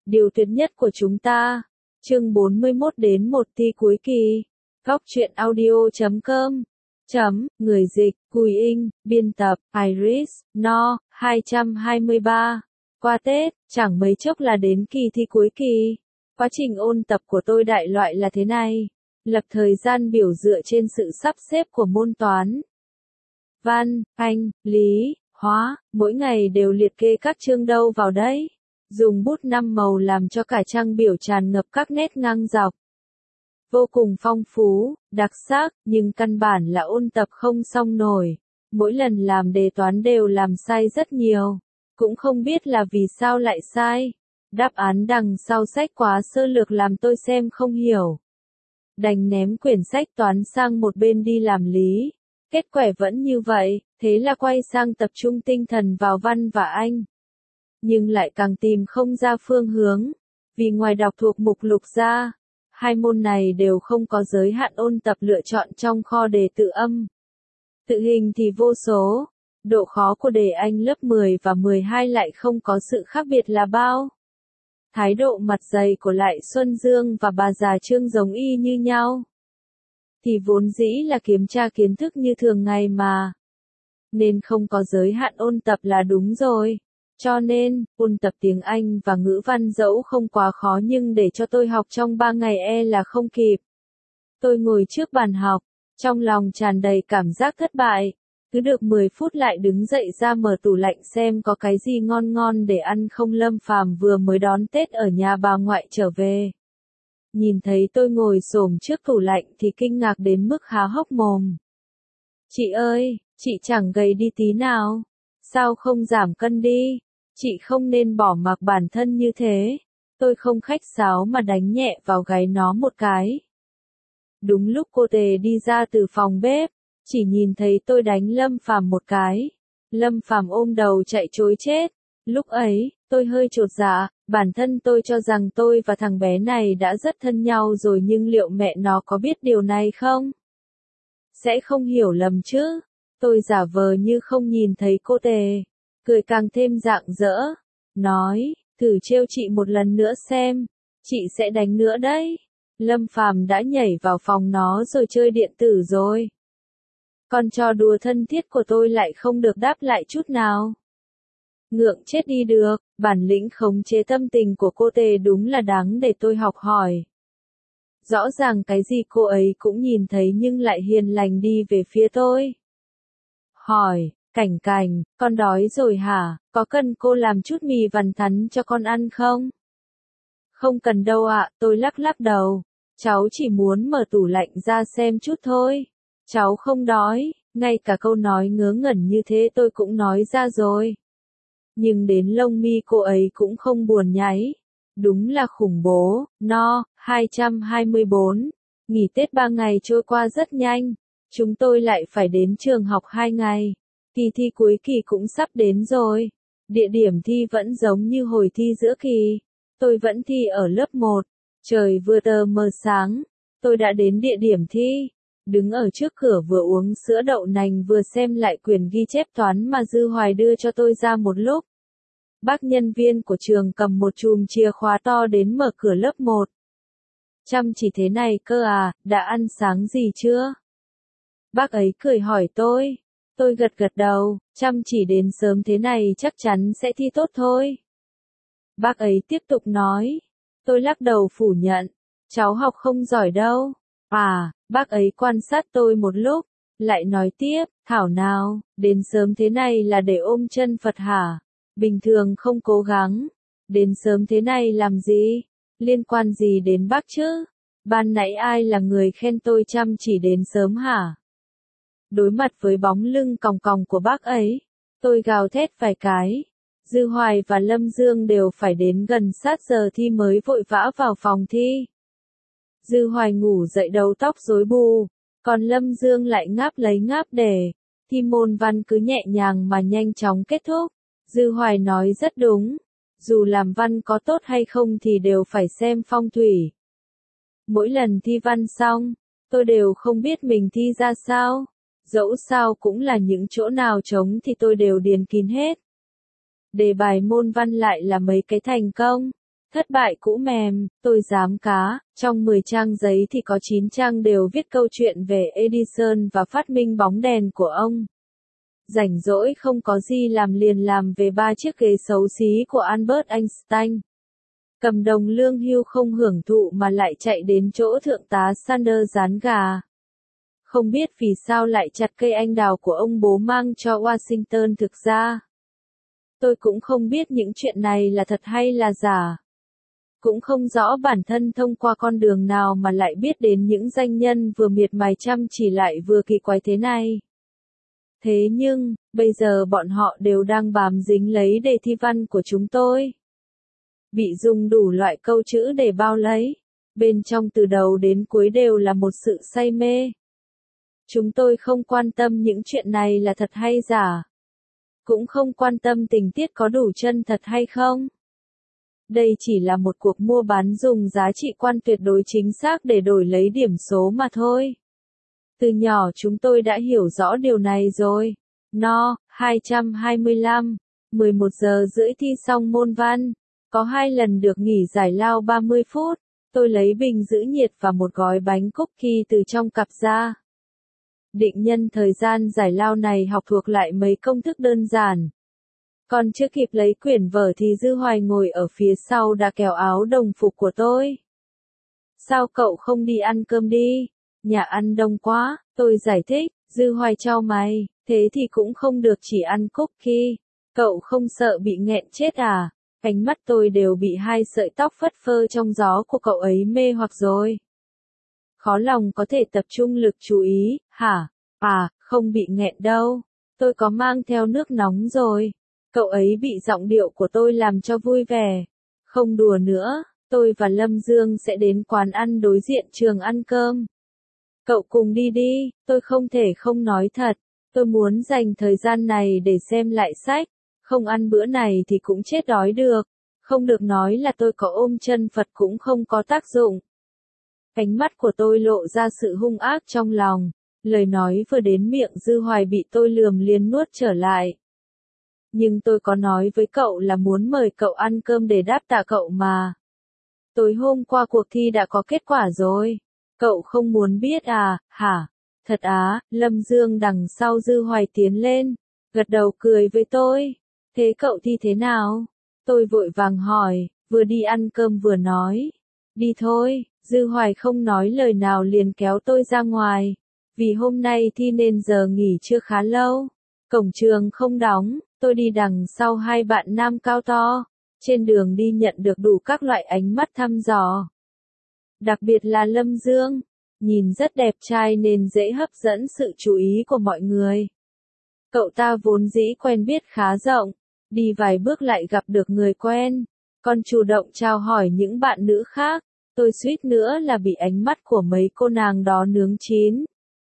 Điều tuyệt nhất của chúng ta. Chương 41 đến 1 thi cuối kỳ. Góc truyện audio.com. Người dịch, Cùi Inh, biên tập, Iris, No, 223. Qua Tết, chẳng mấy chốc là đến kỳ thi cuối kỳ. Quá trình ôn tập của tôi đại loại là thế này. Lập thời gian biểu dựa trên sự sắp xếp của môn toán, văn, anh, lý, hóa, mỗi ngày đều liệt kê các chương đâu vào đấy. Dùng bút 5 màu làm cho cả trang biểu tràn ngập các nét ngang dọc. Vô cùng phong phú, đặc sắc, nhưng căn bản là ôn tập không xong nổi. Mỗi lần làm đề toán đều làm sai rất nhiều. Cũng không biết là vì sao lại sai. Đáp án đằng sau sách quá sơ lược làm tôi xem không hiểu. Đành ném quyển sách toán sang một bên đi làm lý. Kết quả vẫn như vậy, thế là quay sang tập trung tinh thần vào văn và anh. Nhưng lại càng tìm không ra phương hướng. Vì ngoài đọc thuộc mục lục ra, hai môn này đều không có giới hạn ôn tập lựa chọn trong kho đề tự âm. Tự hình thì vô số. Độ khó của đề Anh lớp 10 và 12 lại không có sự khác biệt là bao. Thái độ mặt dày của Lại Xuân Dương và bà già Trương giống y như nhau. Thì vốn dĩ là kiểm tra kiến thức như thường ngày mà. Nên không có giới hạn ôn tập là đúng rồi. Cho nên, ôn tập tiếng Anh và ngữ văn dẫu không quá khó nhưng để cho tôi học trong 3 ngày là không kịp. Tôi ngồi trước bàn học, trong lòng tràn đầy cảm giác thất bại. Cứ được 10 phút lại đứng dậy ra mở tủ lạnh xem có cái gì ngon ngon để ăn không. Lâm Phàm vừa mới đón Tết ở nhà bà ngoại trở về. Nhìn thấy tôi ngồi xổm trước tủ lạnh thì kinh ngạc đến mức há hốc mồm. Chị ơi, chị chẳng gầy đi tí nào. Sao không giảm cân đi? Chị không nên bỏ mặc bản thân như thế. Tôi không khách sáo mà đánh nhẹ vào gáy nó một cái. Đúng lúc cô Tề đi ra từ phòng bếp, chỉ nhìn thấy tôi đánh Lâm Phàm một cái. Lâm Phàm ôm đầu chạy trối chết. Lúc ấy, tôi hơi chột dạ, bản thân tôi cho rằng tôi và thằng bé này đã rất thân nhau rồi nhưng liệu mẹ nó có biết điều này không? Sẽ không hiểu lầm chứ? Tôi giả vờ như không nhìn thấy cô Tề, cười càng thêm rạng rỡ, nói, thử trêu chị một lần nữa xem, chị sẽ đánh nữa đấy. Lâm Phàm đã nhảy vào phòng nó rồi chơi điện tử rồi. Con trò đùa thân thiết của tôi lại không được đáp lại chút nào. Ngượng chết đi được, bản lĩnh khống chế tâm tình của cô Tề đúng là đáng để tôi học hỏi. Rõ ràng cái gì cô ấy cũng nhìn thấy nhưng lại hiền lành đi về phía tôi. Hỏi, Cảnh Cảnh, con đói rồi hả, có cần cô làm chút mì vằn thắn cho con ăn không? Không cần đâu ạ, tôi lắc lắc đầu. Cháu chỉ muốn mở tủ lạnh ra xem chút thôi. Cháu không đói, ngay cả câu nói ngớ ngẩn như thế tôi cũng nói ra rồi. Nhưng đến lông mi cô ấy cũng không buồn nháy. Đúng là khủng bố. No, 224. Nghỉ Tết 3 ngày trôi qua rất nhanh. Chúng tôi lại phải đến trường học 2 ngày. Kỳ thi cuối kỳ cũng sắp đến rồi. Địa điểm thi vẫn giống như hồi thi giữa kỳ. Tôi vẫn thi ở lớp 1. Trời vừa tờ mờ sáng. Tôi đã đến địa điểm thi. Đứng ở trước cửa vừa uống sữa đậu nành vừa xem lại quyển ghi chép toán mà Dư Hoài đưa cho tôi ra một lúc. Bác nhân viên của trường cầm một chùm chìa khóa to đến mở cửa lớp 1. Chăm chỉ thế này cơ à, đã ăn sáng gì chưa? Bác ấy cười hỏi tôi. Tôi gật gật đầu, chăm chỉ đến sớm thế này chắc chắn sẽ thi tốt thôi. Bác ấy tiếp tục nói. Tôi lắc đầu phủ nhận. Cháu học không giỏi đâu. À, bác ấy quan sát tôi một lúc, lại nói tiếp, thảo nào, đến sớm thế này là để ôm chân Phật hả? Bình thường không cố gắng. Đến sớm thế này làm gì? Liên quan gì đến bác chứ? Ban nãy ai là người khen tôi chăm chỉ đến sớm hả? Đối mặt với bóng lưng còng còng của bác ấy, tôi gào thét vài cái. Dư Hoài và Lâm Dương đều phải đến gần sát giờ thi mới vội vã vào phòng thi. Dư Hoài ngủ dậy đầu tóc rối bù, còn Lâm Dương lại ngáp lấy ngáp để. Thi môn văn cứ nhẹ nhàng mà nhanh chóng kết thúc. Dư Hoài nói rất đúng. Dù làm văn có tốt hay không thì đều phải xem phong thủy. Mỗi lần thi văn xong, tôi đều không biết mình thi ra sao. Dẫu sao cũng là những chỗ nào trống thì tôi đều điền kín hết. Đề bài môn văn lại là mấy cái thành công. Thất bại cũ mềm, tôi dám cá, trong 10 trang giấy thì có 9 trang đều viết câu chuyện về Edison và phát minh bóng đèn của ông. Rảnh rỗi không có gì làm liền làm về 3 chiếc ghế xấu xí của Albert Einstein. Cầm đồng lương hưu không hưởng thụ mà lại chạy đến chỗ thượng tá Sanders rán gà. Không biết vì sao lại chặt cây anh đào của ông bố mang cho Washington thực ra. Tôi cũng không biết những chuyện này là thật hay là giả. Cũng không rõ bản thân thông qua con đường nào mà lại biết đến những danh nhân vừa miệt mài chăm chỉ lại vừa kỳ quái thế này. Thế nhưng, bây giờ bọn họ đều đang bám dính lấy đề thi văn của chúng tôi. Bị dùng đủ loại câu chữ để bao lấy. Bên trong từ đầu đến cuối đều là một sự say mê. Chúng tôi không quan tâm những chuyện này là thật hay giả. Cũng không quan tâm tình tiết có đủ chân thật hay không. Đây chỉ là một cuộc mua bán dùng giá trị quan tuyệt đối chính xác để đổi lấy điểm số mà thôi. Từ nhỏ chúng tôi đã hiểu rõ điều này rồi. No, 225, 11 giờ rưỡi thi xong môn văn. Có 2 lần được nghỉ giải lao 30 phút. Tôi lấy bình giữ nhiệt và một gói bánh cookie từ trong cặp ra. Định nhân thời gian giải lao này học thuộc lại mấy công thức đơn giản. Còn chưa kịp lấy quyển vở thì Dư Hoài ngồi ở phía sau đã kéo áo đồng phục của tôi. Sao cậu không đi ăn cơm đi? Nhà ăn đông quá, tôi giải thích. Dư Hoài chau mày, thế thì cũng không được chỉ ăn cookie. Cậu không sợ bị nghẹn chết à? Ánh mắt tôi đều bị 2 sợi tóc phất phơ trong gió của cậu ấy mê hoặc rồi. Khó lòng có thể tập trung lực chú ý, hả? À, không bị nghẹn đâu. Tôi có mang theo nước nóng rồi. Cậu ấy bị giọng điệu của tôi làm cho vui vẻ. Không đùa nữa, tôi và Lâm Dương sẽ đến quán ăn đối diện trường ăn cơm. Cậu cùng đi đi, tôi không thể không nói thật. Tôi muốn dành thời gian này để xem lại sách. Không ăn bữa này thì cũng chết đói được. Không được nói là tôi có ôm chân Phật cũng không có tác dụng. Ánh mắt của tôi lộ ra sự hung ác trong lòng. Lời nói vừa đến miệng Dư Hoài bị tôi lườm liền nuốt trở lại. Nhưng tôi có nói với cậu là muốn mời cậu ăn cơm để đáp tạ cậu mà. Tối hôm qua cuộc thi đã có kết quả rồi. Cậu không muốn biết à, hả? Thật á, Lâm Dương đằng sau Dư Hoài tiến lên. Gật đầu cười với tôi. Thế cậu thi thế nào? Tôi vội vàng hỏi, vừa đi ăn cơm vừa nói. Đi thôi, Dư Hoài không nói lời nào liền kéo tôi ra ngoài. Vì hôm nay thi nên giờ nghỉ chưa khá lâu. Cổng trường không đóng, tôi đi đằng sau 2 bạn nam cao to. Trên đường đi nhận được đủ các loại ánh mắt thăm dò. Đặc biệt là Lâm Dương, nhìn rất đẹp trai nên dễ hấp dẫn sự chú ý của mọi người. Cậu ta vốn dĩ quen biết khá rộng, đi vài bước lại gặp được người quen, còn chủ động chào hỏi những bạn nữ khác. Tôi suýt nữa là bị ánh mắt của mấy cô nàng đó nướng chín.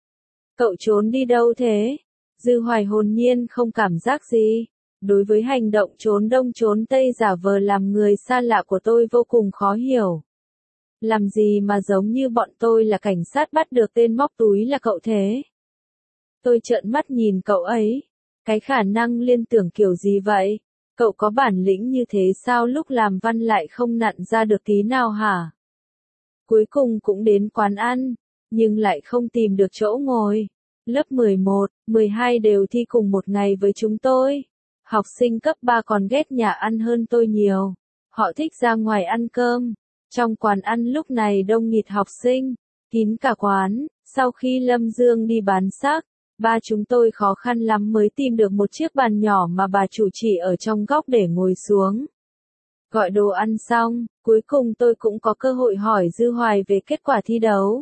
Cậu trốn đi đâu thế? Dư Hoài hồn nhiên không cảm giác gì. Đối với hành động trốn đông trốn tây giả vờ làm người xa lạ của tôi vô cùng khó hiểu. Làm gì mà giống như bọn tôi là cảnh sát bắt được tên móc túi là cậu thế? Tôi trợn mắt nhìn cậu ấy. Cái khả năng liên tưởng kiểu gì vậy? Cậu có bản lĩnh như thế sao lúc làm văn lại không nặn ra được tí nào hả? Cuối cùng cũng đến quán ăn, nhưng lại không tìm được chỗ ngồi. Lớp 11, 12 đều thi cùng một ngày với chúng tôi. Học sinh cấp 3 còn ghét nhà ăn hơn tôi nhiều. Họ thích ra ngoài ăn cơm. Trong quán ăn lúc này đông nghịt học sinh, kín cả quán. Sau khi Lâm Dương đi bán xác, ba chúng tôi khó khăn lắm mới tìm được một chiếc bàn nhỏ mà bà chủ chỉ ở trong góc để ngồi xuống. Gọi đồ ăn xong, cuối cùng tôi cũng có cơ hội hỏi Dư Hoài về kết quả thi đấu.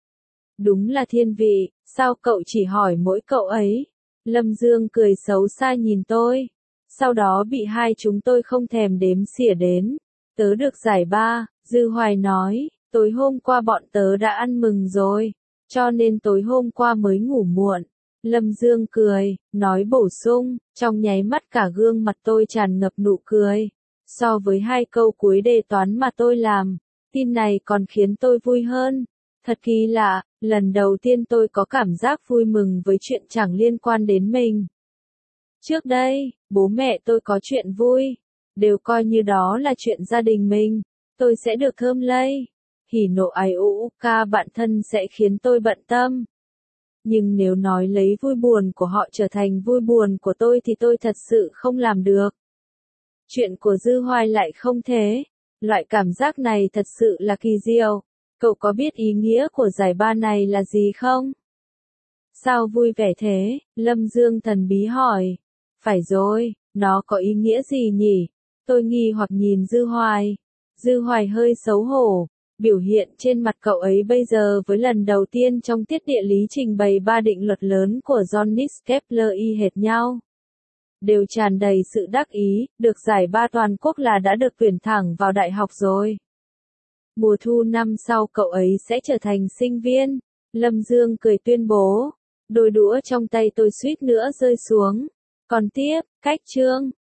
Đúng là thiên vị, sao cậu chỉ hỏi mỗi cậu ấy? Lâm Dương cười xấu xa nhìn tôi. Sau đó bị hai chúng tôi không thèm đếm xỉa đến. Tớ được giải 3, Dư Hoài nói, tối hôm qua bọn tớ đã ăn mừng rồi, cho nên tối hôm qua mới ngủ muộn. Lâm Dương cười, nói bổ sung, trong nháy mắt cả gương mặt tôi tràn ngập nụ cười. So với 2 câu cuối đề toán mà tôi làm, tin này còn khiến tôi vui hơn. Thật kỳ lạ, lần đầu tiên tôi có cảm giác vui mừng với chuyện chẳng liên quan đến mình. Trước đây, bố mẹ tôi có chuyện vui. đều coi như đó là chuyện gia đình mình, tôi sẽ được thơm lây. Hỉ nộ ái ố ca bạn thân sẽ khiến tôi bận tâm. Nhưng nếu nói lấy vui buồn của họ trở thành vui buồn của tôi thì tôi thật sự không làm được. Chuyện của Dư Hoài lại không thế. Loại cảm giác này thật sự là kỳ diệu. Cậu có biết ý nghĩa của giải ba này là gì không? Sao vui vẻ thế? Lâm Dương thần bí hỏi. Phải rồi, nó có ý nghĩa gì nhỉ? Tôi nghi hoặc nhìn Dư Hoài. Dư Hoài hơi xấu hổ. Biểu hiện trên mặt cậu ấy bây giờ với lần đầu tiên trong tiết địa lý trình bày 3 định luật lớn của Johannes Kepler y hệt nhau. Đều tràn đầy sự đắc ý, được giải ba toàn quốc là đã được tuyển thẳng vào đại học rồi. Mùa thu năm sau cậu ấy sẽ trở thành sinh viên. Lâm Dương cười tuyên bố. Đôi đũa trong tay tôi suýt nữa rơi xuống. Còn tiếp, cách chương.